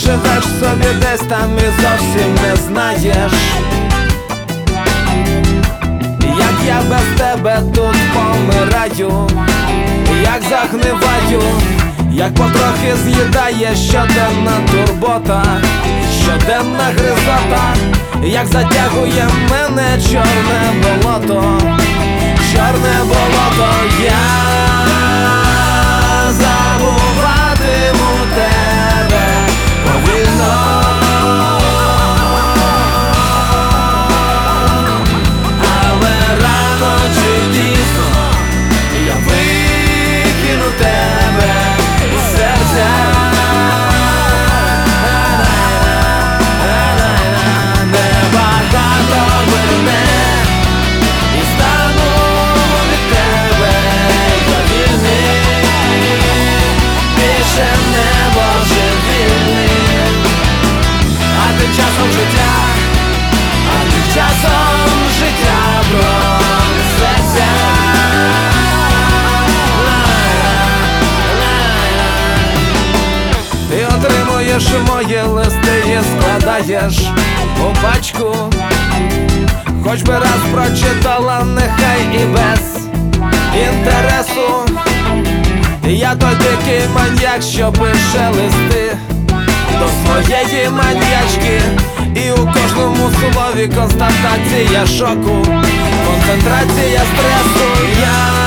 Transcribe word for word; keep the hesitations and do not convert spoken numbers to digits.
живеш собі десь там і зовсім не знаєш, як я без тебе тут помираю, як загниваю, як потрохи з'їдає щоденна турбота, щоденна гризота, як затягує мене чорне болото, чорне болото. Я забуватиму тебе повільно, але рано чи пізно я викину тебе із серця. Небагато мене і стану від тебе я вільний, більше не божевільний. А тим часом життя, а тим часом життя пронесеться. Ти отримуєш мої листи і складаєш у пачку, хоч би раз прочитала, нехай і без інтересу. Я той дикий маньяк, що пише листи до своєї маньячки, і у кожному слові констатація шоку, концентрація стресу. Я